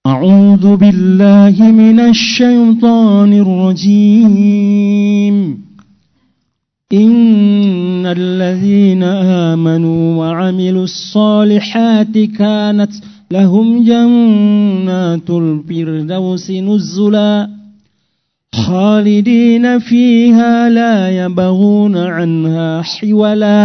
أعوذ بالله من الشيطان الرجيم إن الذين آمنوا وعملوا الصالحات كانت لهم جنات الفردوس نزلا خالدين فيها لا يبغون عنها حولا.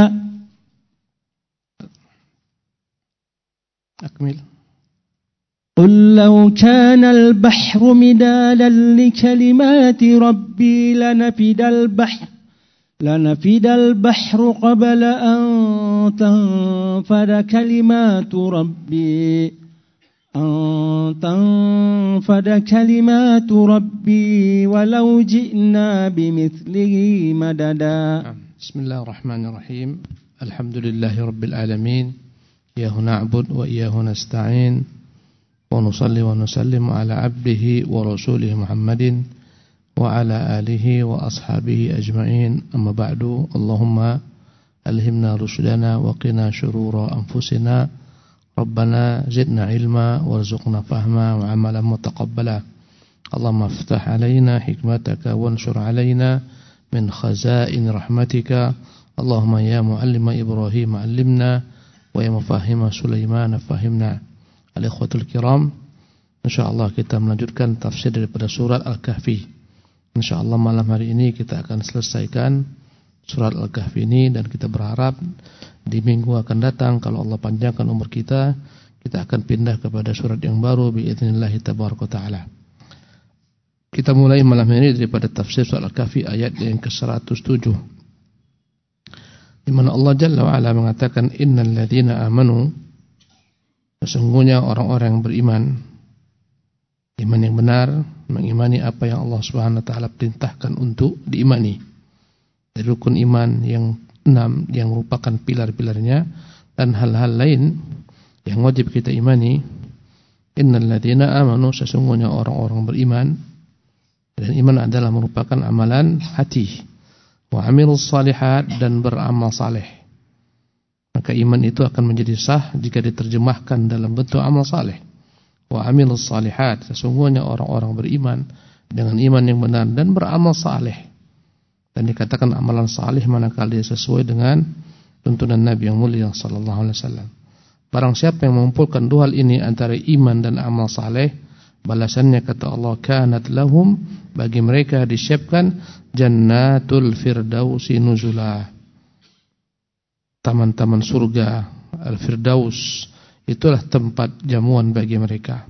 أكمل. قل لو كان البحر مدادا لكلمات ربي لنفد البحر قبل أن تنفد كلمات ربي ولو جئنا بمثله مددا. بسم الله الرحمن الرحيم. الحمد لله رب العالمين، إياه نعبد وإياه نستعين، ونصلي ونسلم على عبده ورسوله محمد وعلى آله وأصحابه أجمعين. أما بعد، اللهم ألهمنا رشدنا وقنا شرور أنفسنا، ربنا زدنا علما وارزقنا فهما وعملا متقبلا. اللهم افتح علينا حكمتك وانشر علينا من خزائن رحمتك. اللهم يا معلم إبراهيم علمنا، ويا مفاهيم سليمان فهمنا. Al-ikhwatul kiram, insyaallah kita melanjutkan tafsir daripada surat Al-Kahfi. Insyaallah malam hari ini kita akan selesaikan surat Al-Kahfi ini, dan kita berharap di minggu akan datang kalau Allah panjangkan umur kita, kita akan pindah kepada surat yang baru biiznillah tabaraka taala. Kita mulai malam ini daripada tafsir surat Al-Kahfi ayat yang ke-107, di mana Allah Jalla wa Ala mengatakan innal ladzina amanu, sesungguhnya orang-orang yang beriman, iman yang benar, mengimani apa yang Allah Subhanahu wa taala perintahkan untuk diimani. Dari rukun iman yang 6 yang merupakan pilar-pilarnya dan hal-hal lain yang wajib kita imani. Innal ladzina amanu, sesungguhnya orang-orang beriman, dan iman adalah merupakan amalan hati. Wa amilus shalihat, dan beramal saleh. Maka iman itu akan menjadi sah jika diterjemahkan dalam bentuk amal saleh. Wa amilus salihat, sesungguhnya orang-orang beriman dengan iman yang benar dan beramal saleh. Dan dikatakan amalan saleh manakala dia sesuai dengan tuntunan Nabi yang mulia sallallahu alaihi wasallam. Barang siapa yang mengumpulkan dua hal ini antara iman dan amal saleh, balasannya kata Allah, kanat lahum, bagi mereka disiapkan jannatul firdausi nuzula, taman-taman surga Al-Firdaus, itulah tempat jamuan bagi mereka.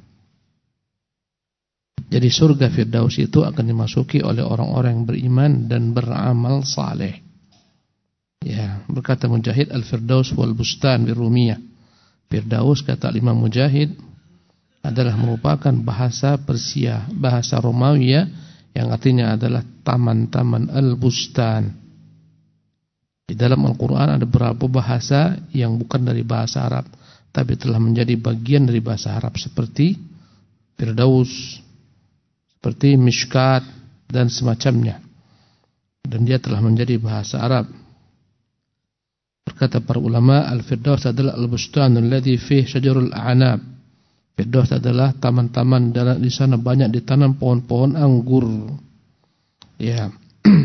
Jadi surga Firdaus itu akan dimasuki oleh orang-orang yang beriman dan beramal saleh. Ya, berkata Mujahid, Al-Firdaus wal bustan birumiyah. Firdaus, kata Imam Mujahid, adalah merupakan bahasa Persia, bahasa Romawi, yang artinya adalah taman-taman al-bustan. Di dalam Al-Quran ada beberapa bahasa yang bukan dari bahasa Arab, tapi telah menjadi bagian dari bahasa Arab, seperti Firdaus, seperti Mishkat, dan semacamnya. Dan dia telah menjadi bahasa Arab. Berkata para ulama, Al-Firdaus adalah al-bustanul ladzi fihi syajarul a'nab. Firdaus adalah taman-taman, dan di sana banyak ditanam pohon-pohon anggur. Ya.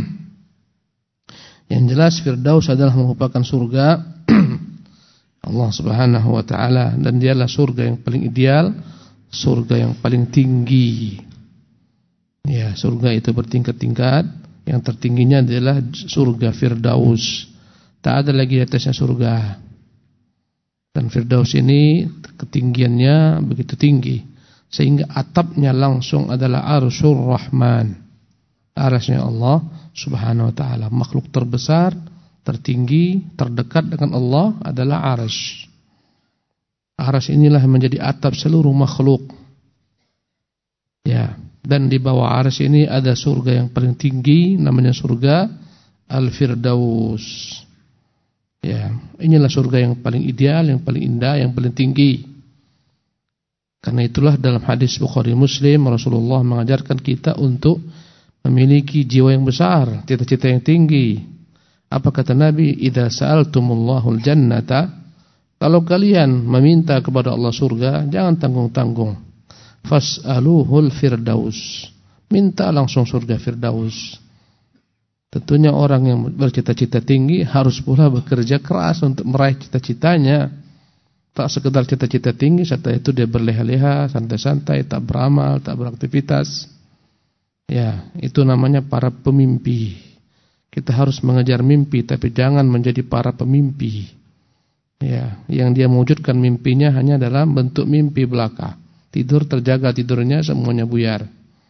Yang jelas Firdaus adalah merupakan surga Allah Subhanahu wa taala, dan dialah surga yang paling ideal, surga yang paling tinggi. Ya, surga itu bertingkat-tingkat. Yang tertingginya adalah surga Firdaus. Tak ada lagi di atasnya surga. Dan Firdaus ini ketinggiannya begitu tinggi, sehingga atapnya langsung adalah Arsyur Rahman, arasnya Allah Subhanahu wa ta'ala. Makhluk terbesar, tertinggi, terdekat dengan Allah adalah arsy. Arsy inilah yang menjadi atap seluruh makhluk. Ya, dan di bawah arsy ini ada surga yang paling tinggi, namanya surga Al-Firdaus. Ya, inilah surga yang paling ideal, yang paling indah, yang paling tinggi. Karena itulah dalam hadis Bukhari Muslim, Rasulullah mengajarkan kita untuk memiliki jiwa yang besar, cita-cita yang tinggi. Apa kata Nabi? Idza sa'altumullahul jannata, kalau kalian meminta kepada Allah surga, jangan tanggung-tanggung. fas'aluhul firdaus. Minta langsung surga Firdaus. Tentunya orang yang bercita-cita tinggi harus pula bekerja keras untuk meraih cita-citanya. Tak sekedar cita-cita tinggi, setelah itu dia berleha-leha, santai-santai, tak beramal, tak beraktivitas. Ya, itu namanya para pemimpi. Kita harus mengejar mimpi, tapi jangan menjadi para pemimpi. Ya, yang dia mewujudkan mimpinya hanya dalam bentuk mimpi belaka. Tidur terjaga tidurnya, semuanya buyar.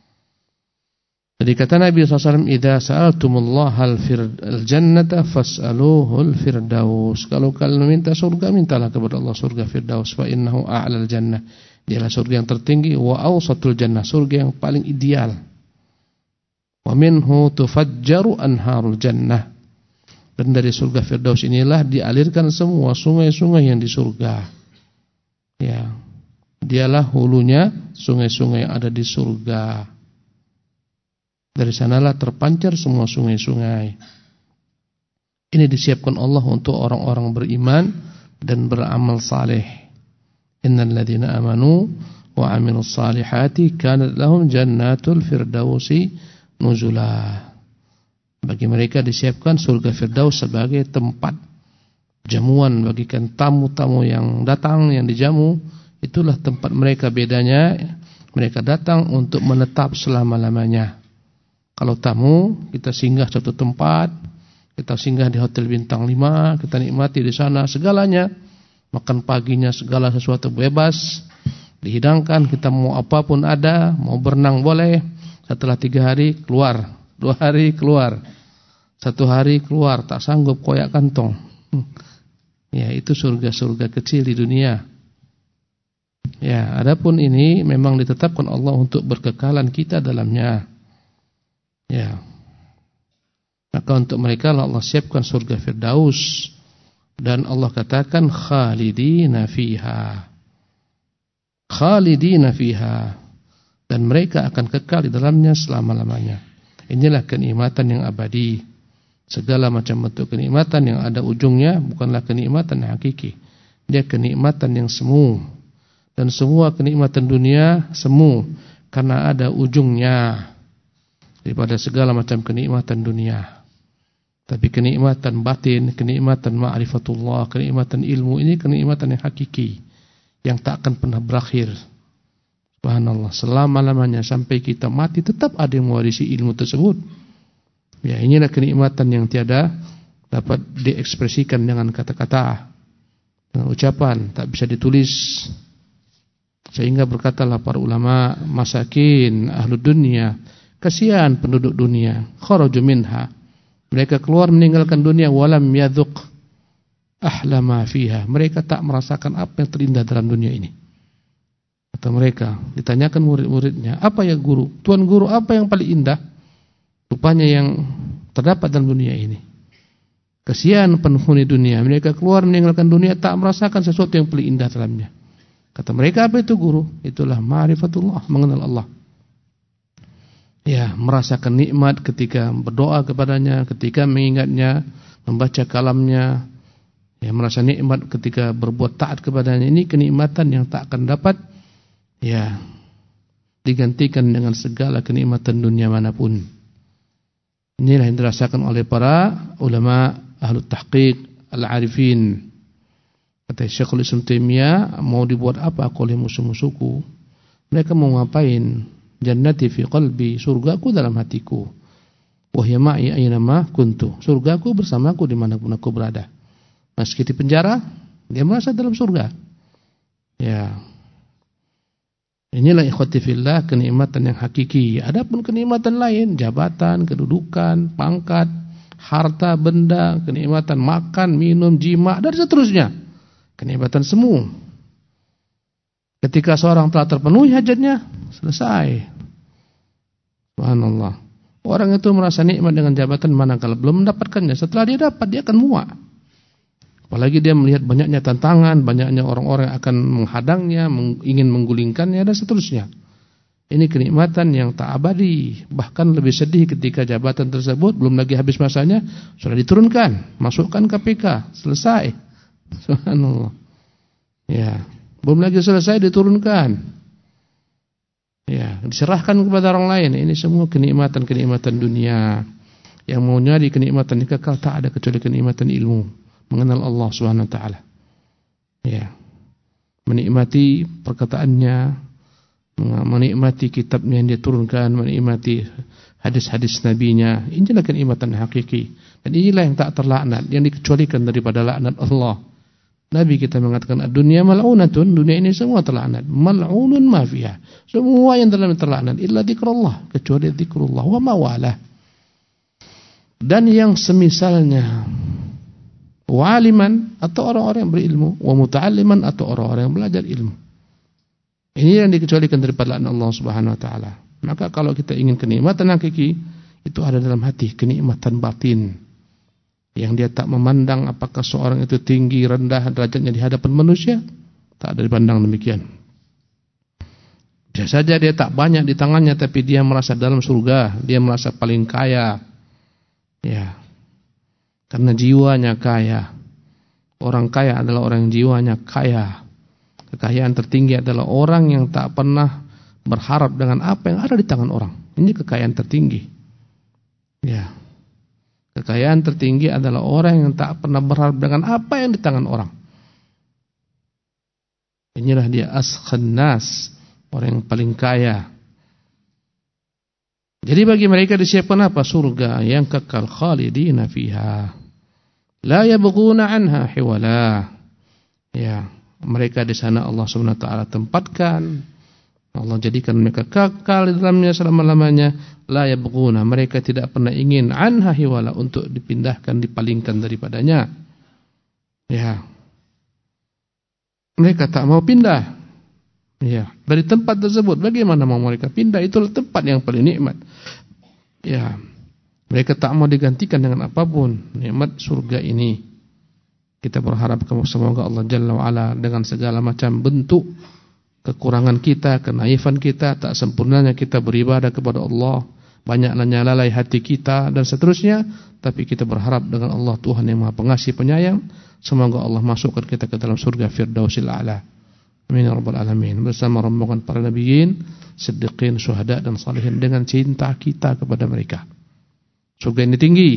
Jadi kata Nabi SAW, "Idza sa'altumullahal jannata fas'aluhul firdaus." Kalau kalian meminta surga, mintalah kepada Allah surga Firdaus. Fa innahu a'lal jannah. Dialah surga yang tertinggi, wa awsatul jannah, surga yang paling ideal. Wa minhu tufajjaru anharul jannah. Dan dari surga Firdaus inilah dialirkan semua sungai-sungai yang di surga. Ya. Dialah hulunya sungai-sungai yang ada di surga. Dari sanalah terpancar semua sungai-sungai. Ini disiapkan Allah untuk orang-orang beriman dan beramal saleh. Innal ladzina amanu wa 'amilus salihati kanat lahum jannatul firdausi nuzula. Bagi mereka disiapkan surga Firdaus sebagai tempat jamuan bagikan tamu-tamu yang datang, yang dijamu. Itulah tempat mereka, bedanya mereka datang untuk menetap selama-lamanya. Kalau tamu, kita singgah satu tempat, kita singgah di hotel bintang 5, kita nikmati di sana segalanya. Makan paginya segala sesuatu bebas, dihidangkan, kita mau apapun ada, mau berenang boleh. Setelah 3 hari keluar, 2 hari keluar, 1 hari keluar, tak sanggup koyak kantong. Ya, itu surga-surga kecil di dunia. Ya, adapun ini memang ditetapkan Allah untuk berkekalan kita dalamnya. Ya. Maka untuk mereka Allah siapkan surga Firdaus, dan Allah katakan khalidina fiha. Khalidina fiha, dan mereka akan kekal di dalamnya selama-lamanya. Inilah kenikmatan yang abadi. Segala macam bentuk kenikmatan yang ada ujungnya bukanlah kenikmatan yang hakiki. Dia kenikmatan yang semu. Dan semua kenikmatan dunia semu karena ada ujungnya. Daripada segala macam kenikmatan dunia. Tapi kenikmatan batin, kenikmatan ma'rifatullah, kenikmatan ilmu, ini kenikmatan yang hakiki, yang tak akan pernah berakhir. Subhanallah, selama-lamanya sampai kita mati tetap ada yang mewarisi ilmu tersebut. Ya, inilah kenikmatan yang tiada dapat diekspresikan dengan kata-kata, dengan ucapan, tak bisa ditulis. Sehingga berkatalah para ulama, masakin ahlud dunia, kasihan penduduk dunia, kharaju minha, mereka keluar meninggalkan dunia, walam yadhuq ahla ma fiha, mereka tak merasakan apa yang terindah dalam dunia ini. Kata mereka, ditanyakan murid-muridnya, apa ya guru, tuan guru, apa yang paling indah? Rupanya yang terdapat dalam dunia ini. Kasihan penghuni dunia, mereka keluar meninggalkan dunia tak merasakan sesuatu yang paling indah dalamnya. Kata mereka, apa itu guru? Itulah ma'rifatullah, mengenal Allah. Ya, merasakan nikmat ketika berdoa kepadanya, ketika mengingatnya, membaca kalamnya. Ya, merasa nikmat ketika berbuat taat kepadanya. Ini kenikmatan yang tak akan dapat ya digantikan dengan segala kenikmatan dunia manapun. Inilah yang dirasakan oleh para ulama ahlu tahqiq al-arifin. Kata Syekhul Islam Taimiyah, mau dibuat apa aku oleh musuh-musuhku? Mereka mau ngapain? Jannati fi qalbi, surgaku dalam hatiku. Wa hiya ma'i aina ma kuntu, surgaku bersamaku dimanapun aku berada. Meski di penjara, dia merasa dalam surga. Ya. Inilah ikhwati fillah kenikmatan yang hakiki. Adapun kenikmatan lain, jabatan, kedudukan, pangkat, harta, benda, kenikmatan makan, minum, jima, dan seterusnya. Kenikmatan semu. Ketika seorang telah terpenuhi hajatnya, selesai. Subhanallah. Orang itu merasa nikmat dengan jabatan manakala belum mendapatkannya. Setelah dia dapat, dia akan muak. Apalagi dia melihat banyaknya tantangan, banyaknya orang-orang yang akan menghadangnya, ingin menggulingkannya, dan seterusnya. Ini kenikmatan yang tak abadi. Bahkan lebih sedih ketika jabatan tersebut belum lagi habis masanya, sudah diturunkan, masukkan KPK, selesai. Subhanallah. Ya. Belum lagi selesai diturunkan. Ya, diserahkan kepada orang lain. Ini semua kenikmatan-kenikmatan dunia. Yang mau nyari kenikmatan yang kekal tak ada kecuali kenikmatan ilmu, mengenal Allah Subhanahu wa taala. Ya. Menikmati perkataannya, menikmati kitabnya yang dia turunkan, menikmati hadis-hadis nabinya. Inilah kenikmatan hakiki. Dan inilah yang tak terlaknat, yang dikecualikan daripada laknat Allah. Nabi kita mengatakan dunia mal'unatun, dunia ini semua terlaknat. Mal'unun ma fiha. Semua yang dalam terlaknat illa dzikrullah, kecuali dzikrullah wa ma walah. Dan yang semisalnya waliman atau orang-orang yang berilmu, wa muta'alliman atau orang-orang yang belajar ilmu. Ini yang dikecualikan daripada laknat Allah Subhanahu wa taala. Maka kalau kita ingin kenikmatan hakiki, itu ada dalam hati, kenikmatan batin. Yang dia tak memandang apakah seorang itu tinggi, rendah derajatnya di hadapan manusia, tak ada dipandang demikian. Bisa saja dia tak banyak di tangannya, tapi dia merasa dalam surga, dia merasa paling kaya. Ya, karena jiwanya kaya. Orang kaya adalah orang yang jiwanya kaya. Kekayaan tertinggi adalah orang yang tak pernah berharap dengan apa yang ada di tangan orang. Ini kekayaan tertinggi. Ya. Kekayaan tertinggi adalah orang yang tak pernah berharap dengan apa yang di tangan orang. Inilah dia askhan nas, orang yang paling kaya. Jadi bagi mereka disiapkan apa? Surga yang kekal khalidina fiha. La yabghuna anha hiwala. Ya, mereka di sana Allah Subhanahu wa taala tempatkan. Allah jadikan mereka kekal di dalamnya selama-lamanya. La yabghuna, mereka tidak pernah ingin anha hiwala, untuk dipindahkan, dipalingkan daripadanya. Ya. Mereka tak mau pindah. Ya, dari tempat tersebut. Bagaimana mau mereka pindah? Itulah tempat yang paling nikmat. Ya. Mereka tak mau digantikan dengan apapun nikmat surga ini. Kita berharap semoga Allah Jalla wa Ala dengan segala macam bentuk kekurangan kita, kenaifan kita, tak sempurnanya kita beribadah kepada Allah, banyaknya lalai hati kita dan seterusnya, tapi kita berharap dengan Allah Tuhan yang Maha Pengasih Penyayang, semoga Allah masukkan kita ke dalam surga Firdausil A'la. Amin ya rabbal alamin. Bersama rombongan para nabiyin, siddiqin, syuhada dan salihin, dengan cinta kita kepada mereka. Surga ini tinggi.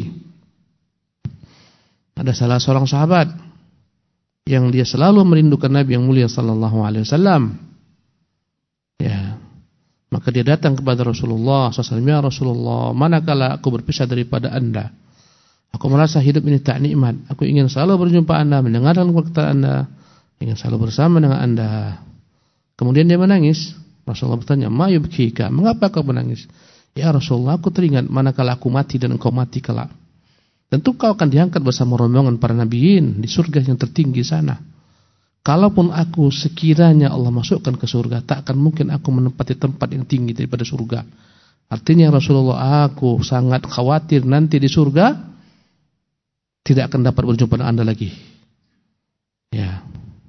Ada salah seorang sahabat yang dia selalu merindukan Nabi yang mulia sallallahu alaihi wasallam. Ya. Maka dia datang kepada Rasulullah SAW. Ya Rasulullah, manakala aku berpisah daripada Anda, aku merasa hidup ini tak nikmat. Aku ingin selalu berjumpa Anda, mendengarkan perkataan Anda, ingin selalu bersama dengan Anda. Kemudian dia menangis. Rasulullah bertanya, ma yubkika, mengapa kau menangis? Ya Rasulullah, aku teringat manakala aku mati dan engkau mati kelak. Tentu kau akan diangkat bersama rombongan para nabiyin di surga yang tertinggi sana. Kalaupun aku sekiranya Allah masukkan ke surga, tak akan mungkin aku menempati tempat yang tinggi daripada surga. Artinya Rasulullah, aku sangat khawatir nanti di surga tidak akan dapat berjumpa dengan Anda lagi. Ya.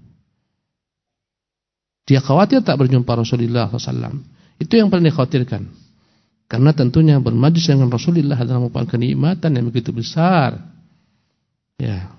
Dia khawatir tak berjumpa Rasulullah SAW. Itu yang paling dikhawatirkan. Karena tentunya bermajlis dengan Rasulullah adalah merupakan kenikmatan yang begitu besar. Ya.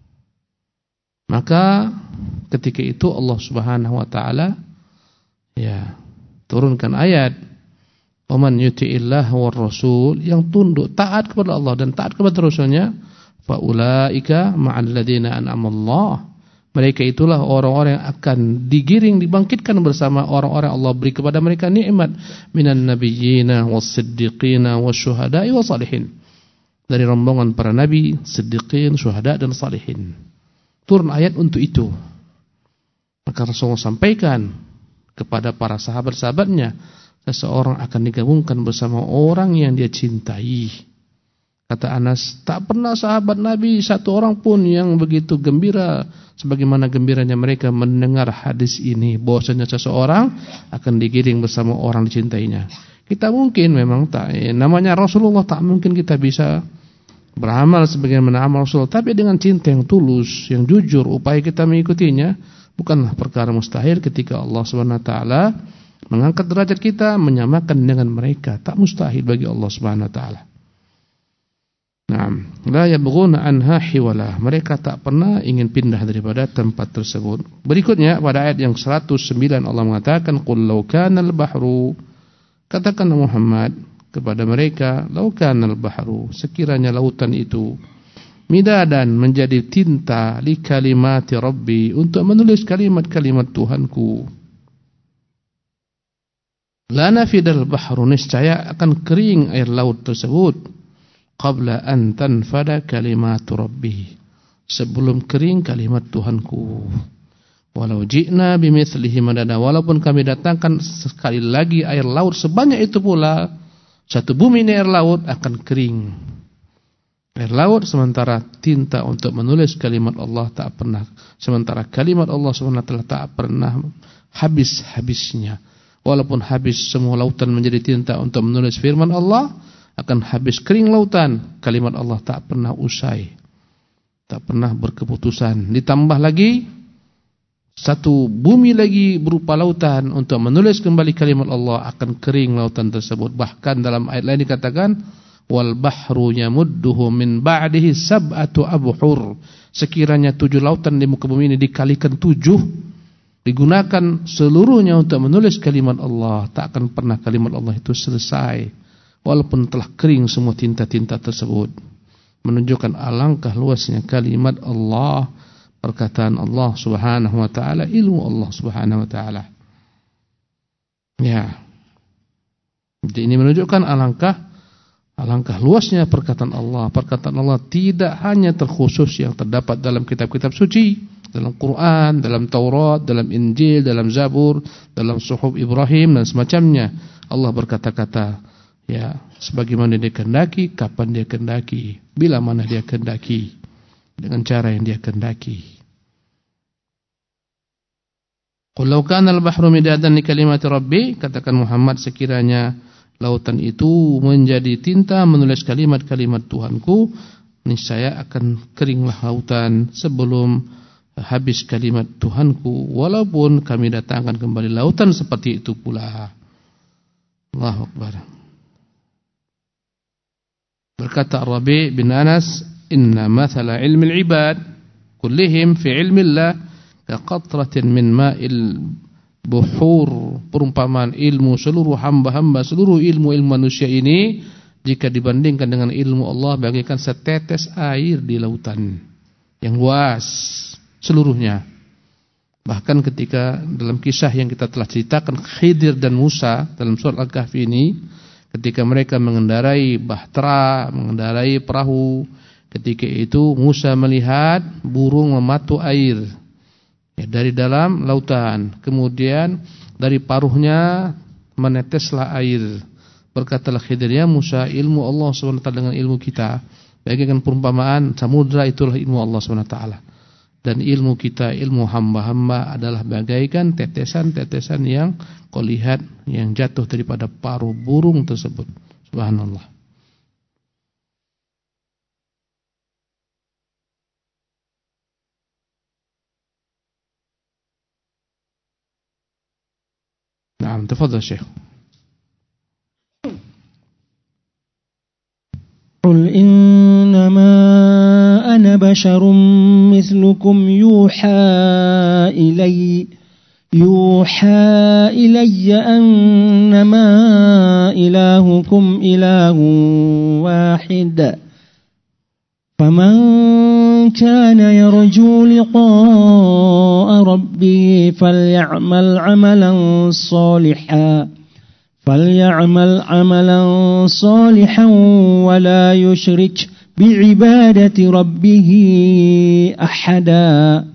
Maka ketika itu Allah Subhanahu wa taala ya turunkan ayat, "Waman yuti'illah war rasul", yang tunduk taat kepada Allah dan taat kepada Rasulnya, faulaika ma'al ladzina an'amallah. Mereka itulah orang-orang yang akan digiring, dibangkitkan bersama orang-orang Allah beri kepada mereka nikmat, minan nabiyyina was-siddiqina wasyuhada'i wasalihin. Dari rombongan para nabi, siddiqin, syuhada dan salihin. Turun ayat untuk itu. Maka Rasulullah sampaikan kepada para sahabat-sahabatnya, seseorang akan digabungkan bersama orang yang dia cintai. Kata Anas, tak pernah sahabat Nabi satu orang pun yang begitu gembira sebagaimana gembiranya mereka mendengar hadis ini, bahwasanya seseorang akan digiring bersama orang dicintainya. Kita mungkin memang tak, namanya Rasulullah, tak mungkin kita bisa beramal sebagaimana amal Rasulullah, tapi dengan cinta yang tulus, yang jujur, upaya kita mengikutinya bukanlah perkara mustahil ketika Allah Subhanahu wa taala mengangkat derajat kita, menyamakan dengan mereka. Tak mustahil bagi Allah Subhanahu wa taala. Naam, la yabghuna anha hiwala. Mereka tak pernah ingin pindah daripada tempat tersebut. Berikutnya pada ayat yang 109 Allah mengatakan, "Qul law kana al-bahru Katakan Muhammad kepada mereka, "Lau kanal bahru," sekiranya lautan itu midadan menjadi tinta li kalimati Rabbi, untuk menulis kalimat-kalimat Tuhanku. La nafidal bahru, niscaya akan kering air laut tersebut. Qabla an tanfada kalimatu Rabbi, sebelum kering kalimat Tuhanku. Walau ji'na bimithlihi madada, walaupun kami datangkan sekali lagi air laut sebanyak itu pula, satu bumi ini air laut akan kering. Air laut sementara tinta untuk menulis kalimat Allah tak pernah, sementara kalimat Allah SWT tak pernah habis-habisnya. Walaupun habis semua lautan menjadi tinta untuk menulis firman Allah, akan habis kering lautan, kalimat Allah tak pernah usai, tak pernah berkeputusan. Ditambah lagi satu bumi lagi berupa lautan untuk menulis kembali kalimat Allah, akan kering lautan tersebut. Bahkan dalam ayat lain dikatakan, wal bahru yamudduhu min ba'dihi sab'atu abhur, sekiranya 7 lautan di muka bumi ini dikalikan 7, digunakan seluruhnya untuk menulis kalimat Allah, tak akan pernah kalimat Allah itu selesai walaupun telah kering semua tinta-tinta tersebut. Menunjukkan alangkah luasnya kalimat Allah, perkataan Allah Subhanahu wa taala, ilmu Allah Subhanahu wa taala. Ya. Jadi ini menunjukkan alangkah luasnya perkataan Allah. Perkataan Allah tidak hanya terkhusus yang terdapat dalam kitab-kitab suci, dalam Quran, dalam Taurat, dalam Injil, dalam Zabur, dalam Suhuf Ibrahim dan semacamnya. Allah berkata-kata, ya, sebagaimana dia kehendaki, kapan dia kehendaki, bila mana dia kehendaki, dengan cara yang dia kehendaki. Qul law kana al-bahru midadan li kalimati Rabbi, katakan Muhammad, sekiranya lautan itu menjadi tinta menulis kalimat-kalimat Tuhanku, niscaya akan keringlah lautan sebelum habis kalimat Tuhanku, walaupun kami datangkan kembali lautan seperti itu pula. Allahu Akbar. Berkata Rabi' bin Anas, inna mathala ilmi al-ibad kullihim fi ilmi Allah kaqatratin min ma'il buhur. Perumpamaan ilmu seluruh hamba-hamba, seluruh ilmu manusia ini, jika dibandingkan dengan ilmu Allah, bagaikan setetes air di lautan yang luas seluruhnya. Bahkan ketika dalam kisah yang kita telah ceritakan, Khidir dan Musa dalam surat Al-Kahfi ini, ketika mereka mengendarai bahtera, mengendarai perahu, ketika itu Musa melihat burung mematu air, ya, dari dalam lautan. Kemudian dari paruhnya meneteslah air. Berkatalah Khidir, ya Musa, ilmu Allah SWT dengan ilmu kita bagaikan perumpamaan samudra, itulah ilmu Allah SWT. Dan ilmu kita, ilmu hamba-hamba adalah bagaikan tetesan-tetesan yang kau lihat yang jatuh daripada paruh burung tersebut. Subhanallah. نعم تفضل شيخ. قل إنما أنا بشر مثلكم يوحى إلي أنما إلهكم إله واحد فمن كان يرجو لقاء ربه فليعمل عملا صالحا ولا يشرك بعبادة ربه أحدا.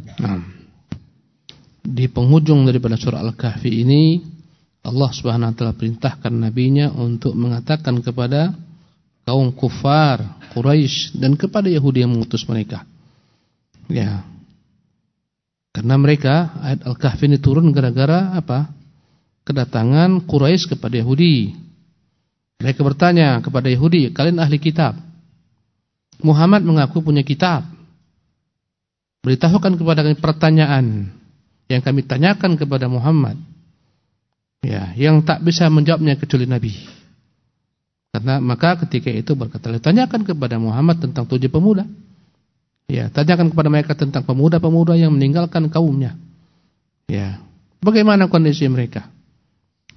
Di penghujung daripada surah Al-Kahfi ini, Allah Subhanahu wa taala perintahkan nabinya untuk mengatakan kepada kaum kufar Quraisy dan kepada Yahudi yang mengutus mereka. Ya. Karena mereka, ayat Al-Kahfi ini turun gara-gara apa? Kedatangan Quraisy kepada Yahudi. Mereka bertanya kepada Yahudi, kalian ahli kitab, Muhammad mengaku punya kitab, beritahukan kepada kami pertanyaan yang kami tanyakan kepada Muhammad, ya, yang tak bisa menjawabnya kecuali Nabi. Karena maka ketika itu berkata, tanyakan kepada Muhammad tentang 7 pemuda. Ya, tanyakan kepada mereka tentang pemuda-pemuda yang meninggalkan kaumnya. Ya, bagaimana kondisi mereka?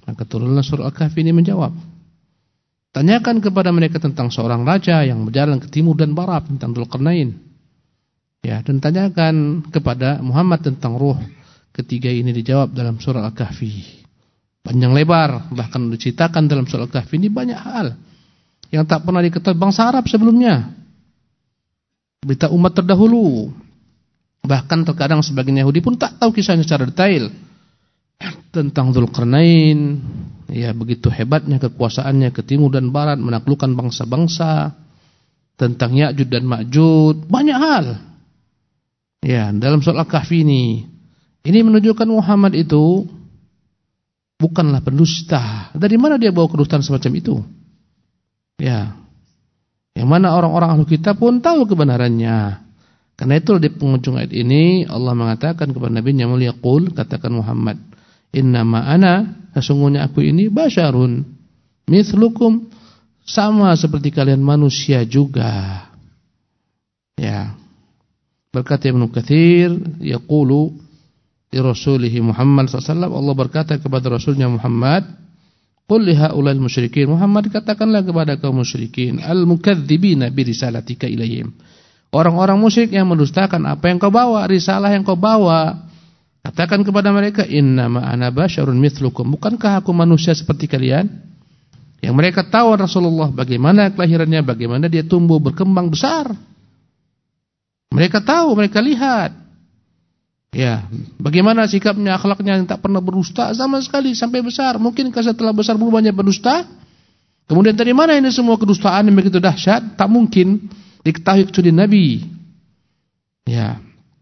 Maka turunlah surah Al-Kahfi ini menjawab. Tanyakan kepada mereka tentang seorang raja yang berjalan ke timur dan barat, tentang Dzulqarnain. Ya, dan tanyakan kepada Muhammad tentang ruh. Ketiga ini dijawab dalam surah Al-Kahfi. Panjang lebar, bahkan diceritakan dalam surah Al-Kahfi ini banyak hal yang tak pernah diketahui bangsa Arab sebelumnya. Berita umat terdahulu. Bahkan terkadang sebagian Yahudi pun tak tahu kisahnya secara detail. Tentang Dzulqarnain, ya begitu hebatnya kekuasaannya ke timur dan barat, menaklukkan bangsa-bangsa. Tentang Ya'juj dan Ma'juj, banyak hal. Ya, dalam surah Al-Kahfi ini menunjukkan Muhammad itu bukanlah pendusta. Dari mana dia bawa kedustaan semacam itu? Ya, yang mana orang-orang ahli kitab pun tahu kebenarannya. Karena itu di penghujung ayat ini Allah mengatakan kepada Nabi yang mulia, qul, katakan Muhammad, innama ana, sesungguhnya aku ini basyarun mithlukum, sama seperti kalian manusia juga. Ya. Berkata Ibnu Katsir, yaqulu li rasulihi Muhammad SAW, Allah berkata kepada Rasulnya Muhammad, qul li haulal musyrikin, Muhammad katakanlah kepada kaum musyrikin, al-mukadzibina bi risalatika ilaihim, orang-orang musyrik yang mendustakan apa yang kau bawa, risalah yang kau bawa. Katakan kepada mereka, innama ana basyarun mithlukum, bukankah aku manusia seperti kalian? Yang mereka tahu Rasulullah bagaimana kelahirannya, bagaimana dia tumbuh berkembang besar. Mereka tahu, mereka lihat. Ya, bagaimana sikapnya, akhlaknya yang tak pernah berdusta sama sekali sampai besar. Mungkinkah setelah besar berubahnya berdusta? Kemudian dari mana ini semua kedustaan yang begitu dahsyat? Tak mungkin diketahui kecuali Nabi. Ya.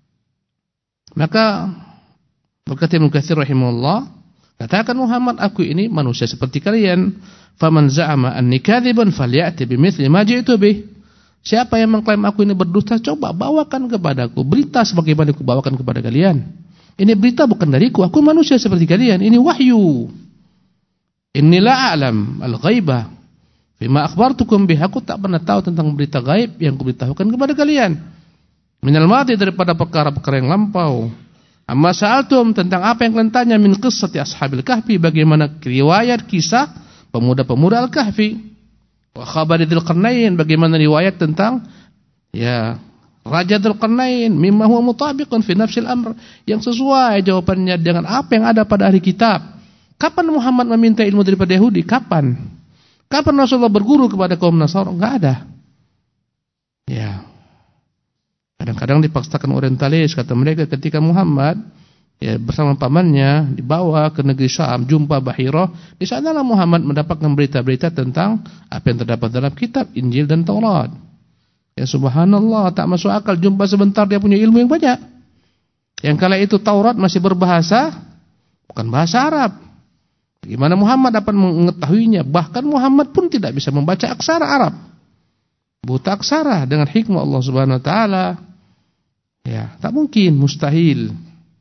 Maka berkata Ibnu Katsir rahimahullah, katakan Muhammad, aku ini manusia seperti kalian. Faman za'ama anni kadziban falyati bimithli ma ji'tu bih. Siapa yang mengklaim aku ini berdusta, coba bawakan kepadaku berita sebagaimana aku bawakan kepada kalian. Ini berita bukan dariku, aku manusia seperti kalian. Ini wahyu. Inni la a'lam al-ghaibah bima akhbartukum bih. Aku tak pernah tahu tentang berita gaib yang kuberitahukan kepada kalian. Minal mati, daripada perkara-perkara yang lampau. Amma sa'altum, tentang apa yang kalian tanya, min qissati ashabil kahfi, bagaimana riwayat kisah pemuda-pemuda Al-Kahfi. Wa khabari Dzulqarnain, bagaimana riwayat tentang ya Raja Dzulqarnain, mimma huwa mutabiqun fi nafsil amr, yang sesuai jawabannya dengan apa yang ada pada ahli kitab. Kapan Muhammad meminta ilmu daripada Yahudi? Kapan Rasulullah berguru kepada kaum Nasara? Enggak ada. Ya. Kadang-kadang dipaksakan orientalis, kata mereka, ketika Muhammad ya bersama pamannya dibawa ke negeri Syam, jumpa Bahirah, di sanalah Muhammad mendapatkan berita-berita tentang apa yang terdapat dalam kitab Injil dan Taurat. Ya subhanallah, tak masuk akal, jumpa sebentar dia punya ilmu yang banyak. Yang kala itu Taurat masih berbahasa bukan bahasa Arab. Bagaimana Muhammad dapat mengetahuinya? Bahkan Muhammad pun tidak bisa membaca aksara Arab. Buta aksara dengan hikmah Allah Subhanahu wa taala. Ya, tak mungkin, mustahil.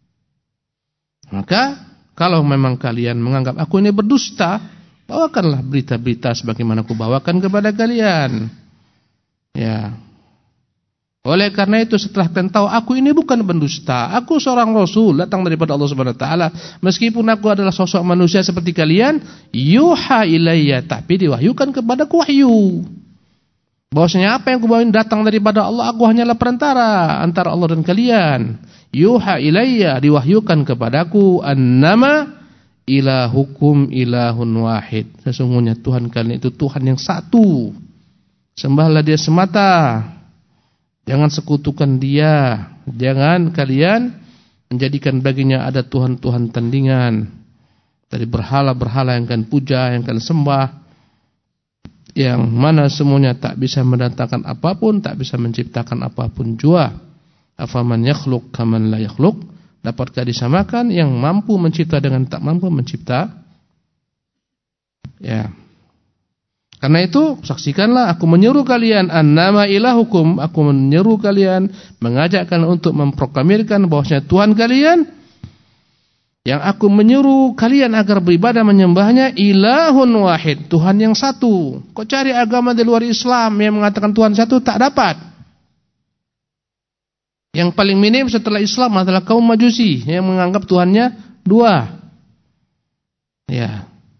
Maka kalau memang kalian menganggap aku ini berdusta, bawakanlah berita-berita sebagaimana aku bawakan kepada kalian. Ya. Oleh karena itu, setelah kalian tahu aku ini bukan pendusta, aku seorang rasul datang daripada Allah Subhanahu wa taala, meskipun aku adalah sosok manusia seperti kalian, yuha ilayya, tapi diwahyukan kepadaku wahyu. Bahwasanya apa yang aku bawain datang daripada Allah, aku hanyalah perantara antara Allah dan kalian. Yuha ilayya, diwahyukan kepadaku, annama ilahukum ilahun wahid, sesungguhnya Tuhan kalian itu Tuhan yang satu. Sembahlah dia semata, jangan sekutukan dia. Jangan kalian menjadikan baginya ada Tuhan-Tuhan tandingan dari berhala-berhala yang kalian puja, yang kalian sembah, yang mana semuanya tak bisa mendatangkan apapun, tak bisa menciptakan apapun jua. Afaman yakhluq kaman la yakhluq, dapatkah disamakan yang mampu mencipta dengan tak mampu mencipta? Ya. Karena itu saksikanlah, aku menyeru kalian annama ilahukum, aku menyeru kalian, mengajak kalian untuk memproklamirkan bahwasanya Tuhan kalian yang aku menyeru kalian agar beribadah menyembahnya ilahun wahid, Tuhan yang satu. Kau cari agama di luar Islam yang mengatakan Tuhan satu, tak dapat. Yang paling minim setelah Islam adalah kaum Majusi yang menganggap Tuhannya dua. Ya.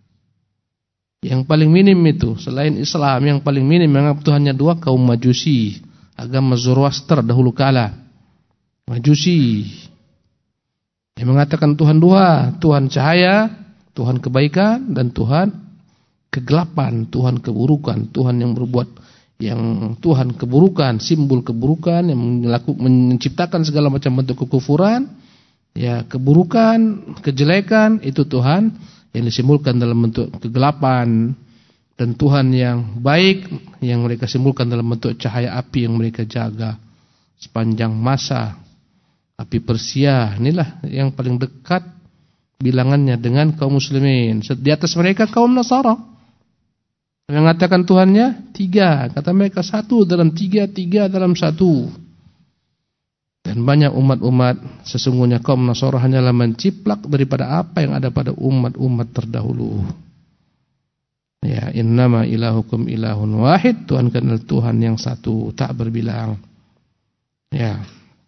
Yang paling minim itu selain Islam, yang paling minim menganggap Tuhannya dua, kaum Majusi, agama Zoroaster dahulu kala. Majusi yang mengatakan Tuhan dua, Tuhan cahaya, Tuhan kebaikan, dan Tuhan kegelapan, Tuhan keburukan, Tuhan yang berbuat, yang Tuhan keburukan, simbol keburukan, yang menciptakan segala macam bentuk kekufuran, ya keburukan, kejelekan, itu Tuhan yang disimbolkan dalam bentuk kegelapan. Dan Tuhan yang baik yang mereka simbolkan dalam bentuk cahaya api yang mereka jaga sepanjang masa. Api Persia, inilah yang paling dekat bilangannya dengan kaum muslimin. Di atas mereka kaum Nasara yang mengatakan Tuhannya tiga, kata mereka satu dalam tiga, tiga dalam satu. Dan banyak umat-umat, sesungguhnya kaum Nasara hanyalah menciplak daripada apa yang ada pada umat-umat terdahulu. Ya, innama ilahukum ilahun wahid, Tuhan adalah Tuhan yang satu, tak berbilang. Ya.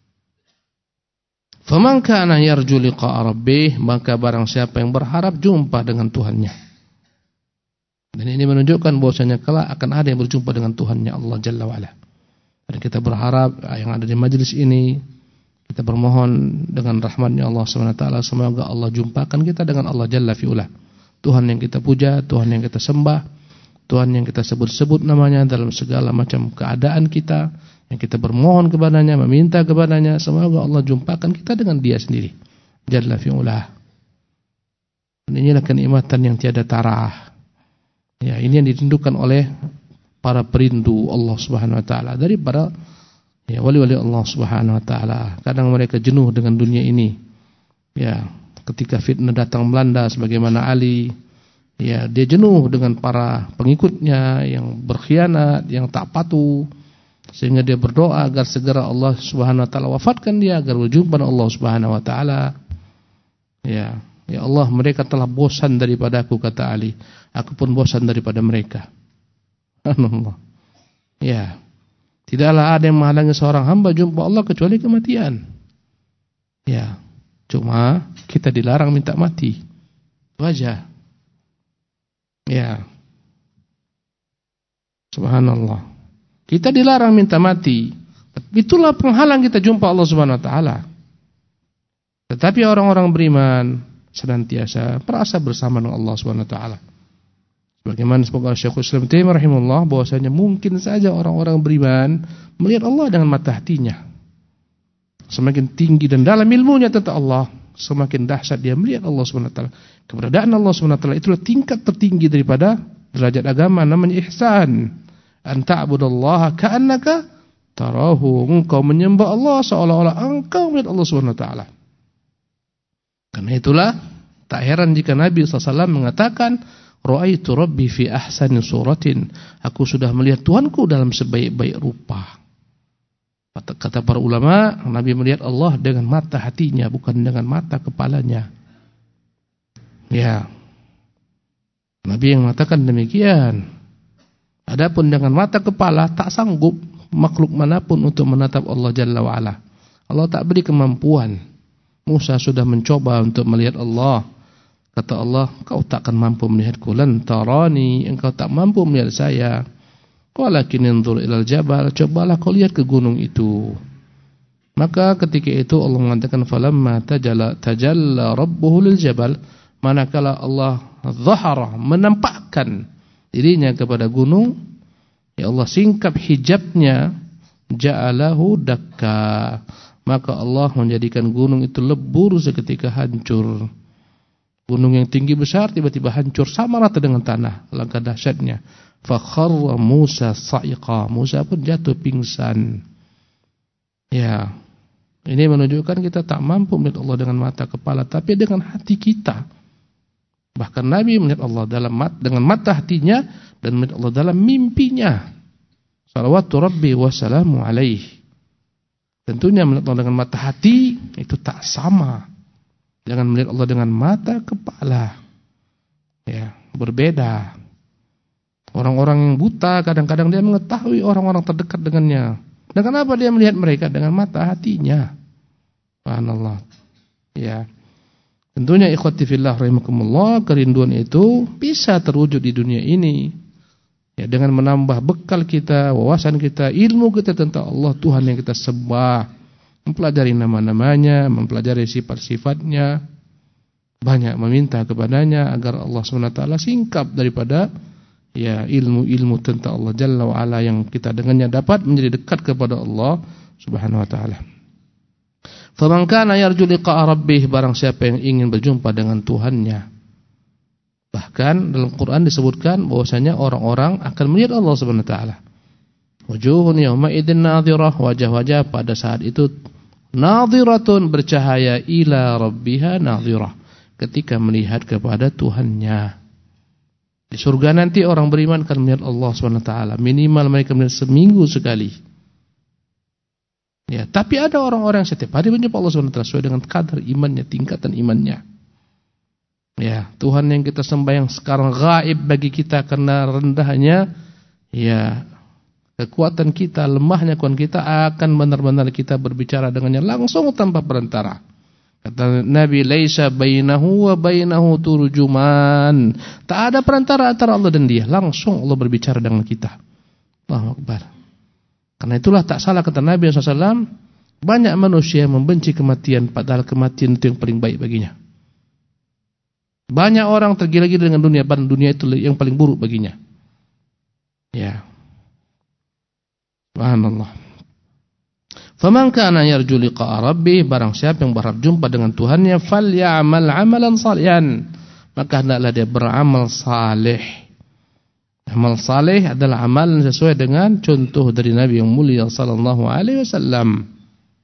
Faman kana yarju liqa'a rabbih, maka barang siapa yang berharap jumpa dengan Tuhannya. Dan ini menunjukkan bahwasanya kelak akan ada yang berjumpa dengan Tuhannya Allah Jalla wa Ala. Dan kita berharap yang ada di majelis ini, kita bermohon dengan rahmatnya Allah SWT, semoga Allah jumpakan kita dengan Allah Jalla fi'ula. Tuhan yang kita puja, Tuhan yang kita sembah, Tuhan yang kita sebut-sebut namanya dalam segala macam keadaan kita, yang kita bermohon kepadanya, meminta kepadanya, semoga Allah jumpakan kita dengan Dia sendiri. Jalla fi'ulah. Dan inilah kenikmatan yang tiada tarah. Ya, ini yang dirindukan oleh para perindu Allah Subhanahu wa taala, dari para ya wali-wali Allah Subhanahu wa taala. Kadang mereka jenuh dengan dunia ini. Ya, ketika fitnah datang melanda sebagaimana Ali, ya dia jenuh dengan para pengikutnya yang berkhianat, yang tak patuh. Sehingga dia berdoa agar segera Allah Subhanahu wa taala wafatkan dia, agar berjumpa dengan Allah Subhanahu wa taala. Ya, ya Allah, mereka telah bosan daripadaku, kata Ali. Aku pun bosan daripada mereka. Allah. Ya. Tidaklah ada yang menghalangi seorang hamba jumpa Allah kecuali kematian. Ya. Cuma kita dilarang minta mati. Itu aja. Ya. Subhanallah. Kita dilarang minta mati. Itulah penghalang kita jumpa Allah Subhanahu wa taala. Tetapi orang-orang beriman senantiasa merasa bersama dengan Allah Subhanahu wa taala. Bagaimana semoga Syekhul Islam Taimiyah rahimahullah, bahwasanya mungkin saja orang-orang beriman melihat Allah dengan mata hatinya. Semakin tinggi dan dalam ilmunya tentang Allah, semakin dahsyat dia melihat Allah Subhanahu wa taala. Keberadaan Allah Subhanahu wa taala itulah tingkat tertinggi daripada derajat agama, namanya ihsan. An ta'budallaha ka'annaka tarahu. Engkau menyembah Allah seolah-olah engkau melihat Allah Subhanahu wa taala. Karena itulah tak heran jika Nabi SAW mengatakan, ra'aitu rabbi fi ahsani suratin. Aku sudah melihat Tuhanku dalam sebaik-baik rupa. Kata para ulama, Nabi melihat Allah dengan mata hatinya, bukan dengan mata kepalanya. Ya. Nabi yang mengatakan demikian. Adapun dengan mata kepala tak sanggup makhluk manapun untuk menatap Allah Jalla wa Ala. Allah tak beri kemampuan. Musa sudah mencoba untuk melihat Allah. Kata Allah, kau takkan mampu melihatku. Lan tarani, engkau tak mampu melihat saya. Walakin inzur ilal jabal, cobalah kau lihat ke gunung itu. Maka ketika itu Allah mengatakan, falamma tajalla rabbuhu lil jabal, manakala Allah zahara, menampakkan dirinya kepada gunung, ya Allah singkap hijabnya, ja'alahu dakka, maka Allah menjadikan gunung itu lebur seketika hancur. Gunung yang tinggi besar tiba-tiba hancur sama rata dengan tanah. Langkah dahsyatnya, fa kharra Musa sa'iqa, Musa pun jatuh pingsan. Ya, ini menunjukkan kita tak mampu melihat Allah dengan mata kepala, tapi dengan hati kita. Bahkan Nabi melihat Allah dengan mata hatinya dan melihat Allah dalam mimpinya. Salawatu Rabbi wa salamu alaihi. Tentunya melihat Allah dengan mata hati itu tak sama. Jangan melihat Allah dengan mata kepala. Ya, berbeda. Orang-orang yang buta kadang-kadang dia mengetahui orang-orang terdekat dengannya. Dan kenapa dia melihat mereka dengan mata hatinya? Subhanallah. Ya. Tentunya ikhwati fillah rahimakumullah, kerinduan itu bisa terwujud di dunia ini. Ya, dengan menambah bekal kita, wawasan kita, ilmu kita tentang Allah Tuhan yang kita sembah, mempelajari nama-namanya, mempelajari sifat-sifatnya, banyak meminta kepadanya agar Allah SWT singkap daripada ya ilmu-ilmu tentang Allah Jalla wa Ala yang kita dengannya dapat menjadi dekat kepada Allah Subhanahu wa taala. Faman kana yarju liqa'a rabbih, barang siapa yang ingin berjumpa dengan Tuhannya. Bahkan dalam Quran disebutkan bahwasanya orang-orang akan melihat Allah Subhanahu wa taala. Wujuhun yawma idzin nadhirah, wajah-wajah pada saat itu nadhiratun, bercahaya, ila rabbiha nadhirah, ketika melihat kepada Tuhannya. Di surga nanti orang beriman akan melihat Allah Subhanahu wa taala, minimal mereka melihat seminggu sekali. Ya, tapi ada orang-orang yang setiap hari menjumpa Allah Subhanahu wa taala sesuai dengan kadar imannya, tingkatan imannya. Ya, Tuhan yang kita sembah yang sekarang gaib bagi kita karena rendahnya ya kekuatan kita, lemahnya kekuatan kita, akan benar-benar kita berbicara dengannya langsung tanpa perantara. Kata Nabi, laisa bainahu wa bainahu turjuman. Tak ada perantara antara Allah dan dia, langsung Allah berbicara dengan kita. Allahu Akbar. Karena itulah tak salah kata Nabi SAW, banyak manusia membenci kematian, padahal kematian itu yang paling baik baginya. Banyak orang tergila-gila dengan dunia, padahal dunia itu yang paling buruk baginya. Ya. Subhanallah. Faman kana yarju liqa'a rabbih, barang siapa yang berharap jumpa dengan Tuhannya, falyamal 'amalan shalihan, maka hendaklah dia beramal saleh. Amal saleh adalah amalan sesuai dengan contoh dari Nabi yang mulia sallallahu alaihi wasallam.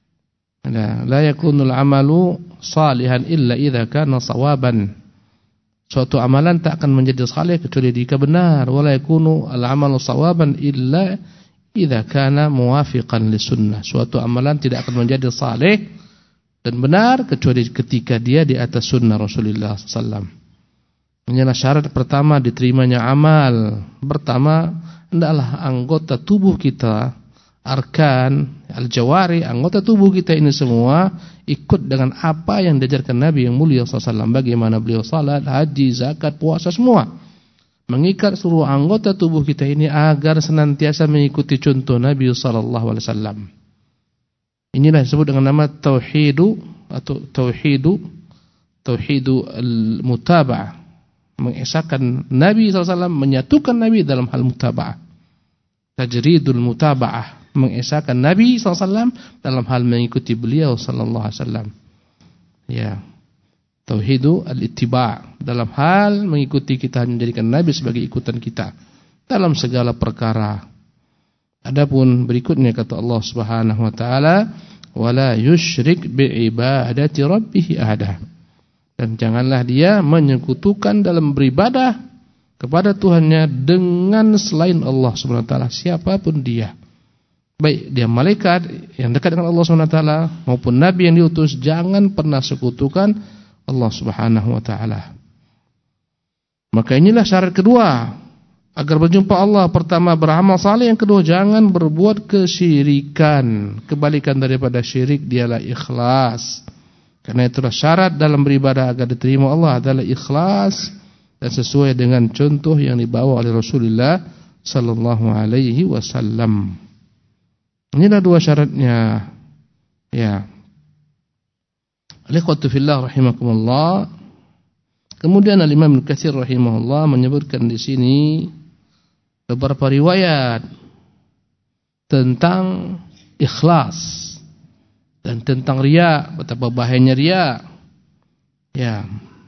La yakunul 'amalu salihan illa idza kana sawaban. Suatu amalan tak akan menjadi saleh kecuali jika benar. Wala yakunu al-'amalu sawaban illa idza kana muwafiqan lis-sunnah. Suatu amalan tidak akan menjadi saleh dan benar kecuali ketika dia di atas sunnah Rasulullah sallallahu. Inilah syarat pertama diterimanya amal. Pertama, hendaklah anggota tubuh kita, arkan, al-jawari, anggota tubuh kita ini semua ikut dengan apa yang diajarkan Nabi yang mulia SAW. Bagaimana beliau salat, haji, zakat, puasa, semua. Mengikat seluruh anggota tubuh kita ini agar senantiasa mengikuti contoh Nabi SAW. Inilah disebut dengan nama tauhidu atau tauhidu al-mutaba'ah. Mengesahkan Nabi SAW, menyatukan Nabi dalam hal mutaba'ah. Tajridul mutaba'ah, mengesahkan Nabi SAW dalam hal mengikuti beliau sallallahu alaihi wasallam. Ya. Tauhidu al-ittiba', dalam hal mengikuti kita, menjadikan Nabi sebagai ikutan kita dalam segala perkara. Adapun berikutnya kata Allah Subhanahu wa taala, wala yusyrik bi'ibadati rabbih ahada. Dan janganlah dia menyekutukan dalam beribadah kepada Tuhannya dengan selain Allah Subhanahu wa taala, siapapun dia. Baik dia malaikat yang dekat dengan Allah Subhanahu wa taala maupun nabi yang diutus, jangan pernah sekutukan Allah Subhanahu wa taala. Maka inilah syarat kedua agar berjumpa Allah. Pertama, beramal saleh. Yang kedua, jangan berbuat kesyirikan. Kebalikan daripada syirik dialah ikhlas. Karena itulah syarat dalam beribadah agar diterima Allah adalah ikhlas dan sesuai dengan contoh yang dibawa oleh Rasulullah sallallahu alaihi wasallam. Inilah dua syaratnya. Ya. Al-ikhwatu fillah rahimakumullah. Kemudian Al-Imam Ibnu Katsir rahimahullah menyebutkan di sini beberapa riwayat tentang ikhlas dan tentang riya, betapa bahayanya riya. Ya.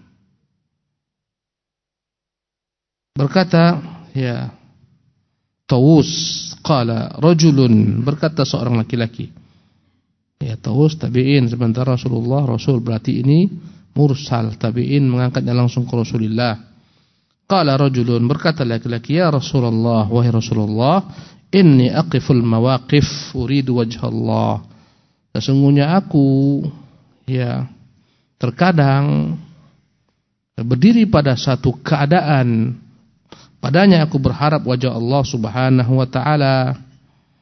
Berkata, ya, Tawus qala rajulun, berkata seorang laki-laki. Ya, Tawus tabi'in, sementara Rasul berarti ini mursal, tabi'in mengangkatnya langsung ke Rasulullah. Qala rajulun, berkata laki-laki, ya Rasulullah, wahai Rasulullah, inni aqiful mawaqif uridu wajha Allah. Sesungguhnya aku ya terkadang berdiri pada satu keadaan, padanya aku berharap wajah Allah Subhanahu wa taala.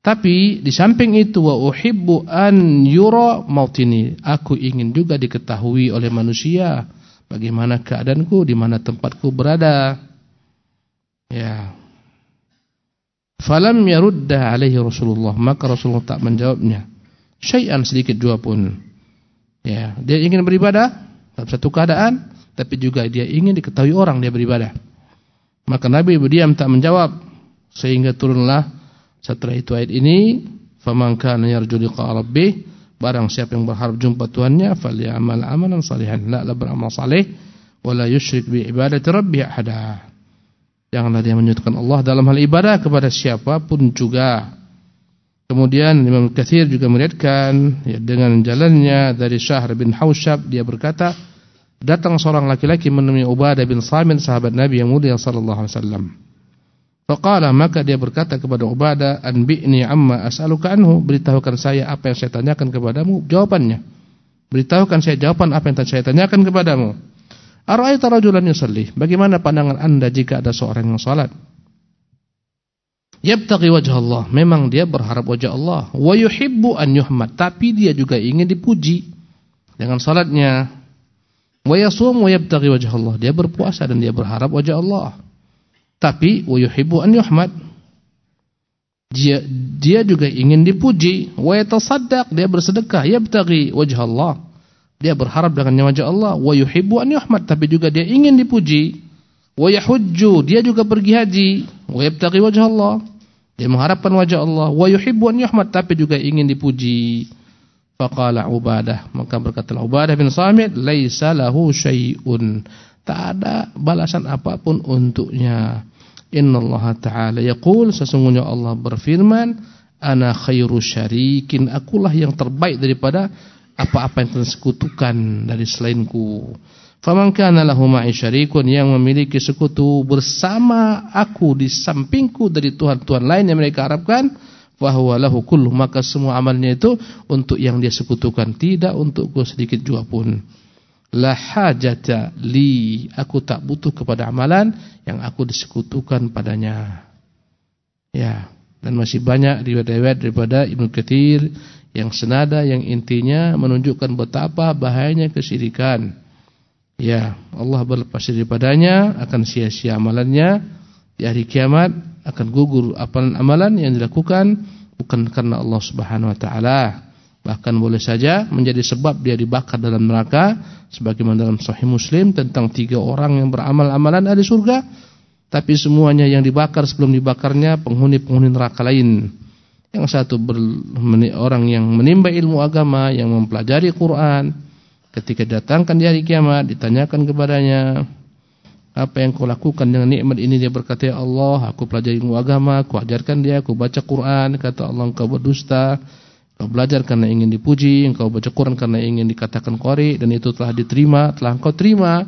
Tapi di samping itu wa uhibbu an yura mautini, aku ingin juga diketahui oleh manusia bagaimana keadaanku, di mana tempatku berada. Ya. Falam yarudda alaihi Rasulullah, maka Rasulullah tak menjawabnya syai'an, sedikit jua pun. Ya, dia ingin beribadah dalam satu keadaan, tapi juga dia ingin diketahui orang dia beribadah. Maka Nabi berdiam tak menjawab, sehingga turunlah setelah itu ayat ini, faman kana yarju liqa rabbih, barang siapa yang berharap jumpa Tuhannya, falyamal amalan salihan, la beramal saleh, wala yusyrik bi ibadati rabbih ahada. Janganlah dia menyekutukan Allah dalam hal ibadah kepada siapapun juga. Kemudian Imam Katsir juga meriwayatkan ya, dengan jalannya dari Syahr bin Hausyab, dia berkata, datang seorang laki-laki menemui Ubadah bin Samit, sahabat Nabi yang mulia sallallahu alaihi wasallam. Faqala, maka dia berkata kepada Ubadah, anbi'ni amma as'aluka anhu, beritahukan saya apa yang saya tanyakan kepadamu jawabannya. Beritahukan saya jawaban apa yang saya tanyakan kepadamu. Ara'aita rajulan yusalli, bagaimana pandangan Anda jika ada seorang yang salat? Yabtaghi wajha Allah, memang dia berharap wajah Allah. Wa yuhibbu an yuhmad, tapi dia juga ingin dipuji dengan salatnya. Wa yasum wa yabtaghi wajha Allah, dia berpuasa dan dia berharap wajah Allah. Tapi wa yuhibbu an yuhmad, dia juga ingin dipuji. Wa yatasaddaq, dia bersedekah. Yabtaghi wajha Allah, dia berharap dengannya wajah Allah. Wa yuhibbu an yuhmad, tapi juga dia ingin dipuji. Wa yahujju, dia juga pergi haji. Wa yabtaghi wajha Allah, dia mengharapkan wajah Allah. Wa yuhibbu an yuhmad, tapi juga ingin dipuji. Faqala Ubadah, maka berkatalah Ubadah bin Samit, laisa lahu syai'un, tak ada balasan apapun untuknya. Innallaha ta'ala yaqul, sesungguhnya Allah berfirman, ana khairu syarikin, akulah yang terbaik daripada apa-apa yang tersekutukan dari selainku. Faman kana lahu ma'i syarikun, yang memiliki sekutu bersama aku di sampingku dari tuhan-tuhan lain yang mereka harapkan, fahuwa lahu kullu, maka semua amalnya itu untuk yang dia sekutukan, tidak untukku sedikit jua pun. La hajata li, aku tak butuh kepada amalan yang aku disekutukan padanya. Ya, dan masih banyak riwayat-riwayat daripada Ibnu Katsir yang senada, yang intinya menunjukkan betapa bahayanya kesyirikan. Ya, Allah berlepas daripadanya, akan sia-sia amalannya di hari kiamat, akan gugur amalan yang dilakukan bukan karena Allah Subhanahu wa taala. Bahkan boleh saja menjadi sebab dia dibakar dalam neraka, sebagaimana dalam Sahih Muslim tentang 3 orang yang beramal amalan ahli surga, tapi semuanya yang dibakar sebelum dibakarnya penghuni-penghuni neraka lain. Yang satu orang yang menimba ilmu agama, yang mempelajari Quran, ketika datangkan di hari kiamat ditanyakan kepadanya, apa yang kau lakukan dengan nikmat ini? Dia berkata, ya Allah, aku pelajari ilmu agama, aku ajarkan dia, aku baca Quran. Kata Allah, engkau berdusta. Engkau belajar karena ingin dipuji, engkau baca Quran karena ingin dikatakan qari, dan itu telah diterima, telah engkau terima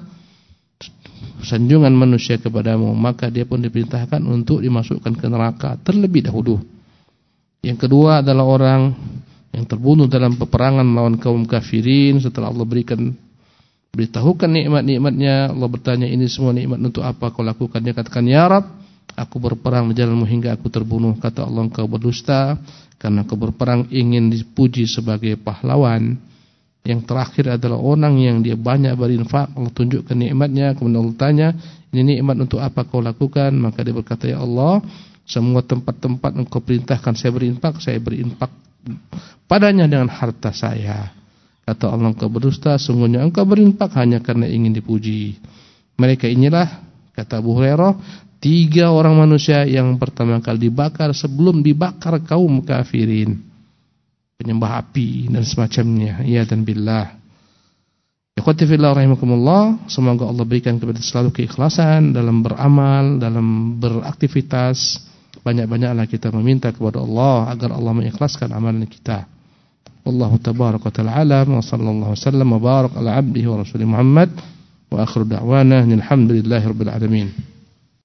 sanjungan manusia kepadamu. Maka dia pun diperintahkan untuk dimasukkan ke neraka terlebih dahulu. Yang kedua adalah orang yang terbunuh dalam peperangan melawan kaum kafirin. Setelah Allah beritahukan nikmat-nikmatnya, Allah bertanya, ini semua nikmat untuk apa kau lakukan? Dia katakan, ya Rab, aku berperang di jalanmu hingga aku terbunuh. Kata Allah, engkau berdusta, karena kau berperang ingin dipuji sebagai pahlawan. Yang terakhir adalah orang yang dia banyak berinfak. Allah tunjukkan nikmatnya, kemudian Allah tanya, ini nikmat untuk apa kau lakukan? Maka dia berkata, ya Allah, semua tempat-tempat engkau perintahkan saya berinfak padanya dengan harta saya. Kata Allah, engkau berdusta, sungguhnya engkau berinfak hanya karena ingin dipuji. Mereka inilah, kata Abu Hurairah, 3 orang manusia yang pertama kali dibakar sebelum dibakar kaum kafirin, penyembah api dan semacamnya. Ya dan billah. Ikhwati fillah rahimakumullah, semoga Allah berikan kepada selalu keikhlasan dalam beramal, dalam beraktivitas. Banyak-banyaklah kita meminta kepada Allah agar Allah mengikhlaskan amalan kita. Wallahu tabaraka wa ta'ala alam, wa sallallahu wasallam wa barak ala abdihi wa rasulih Muhammad, wa akhiru da'wana alhamdulillahi rabbil alamin.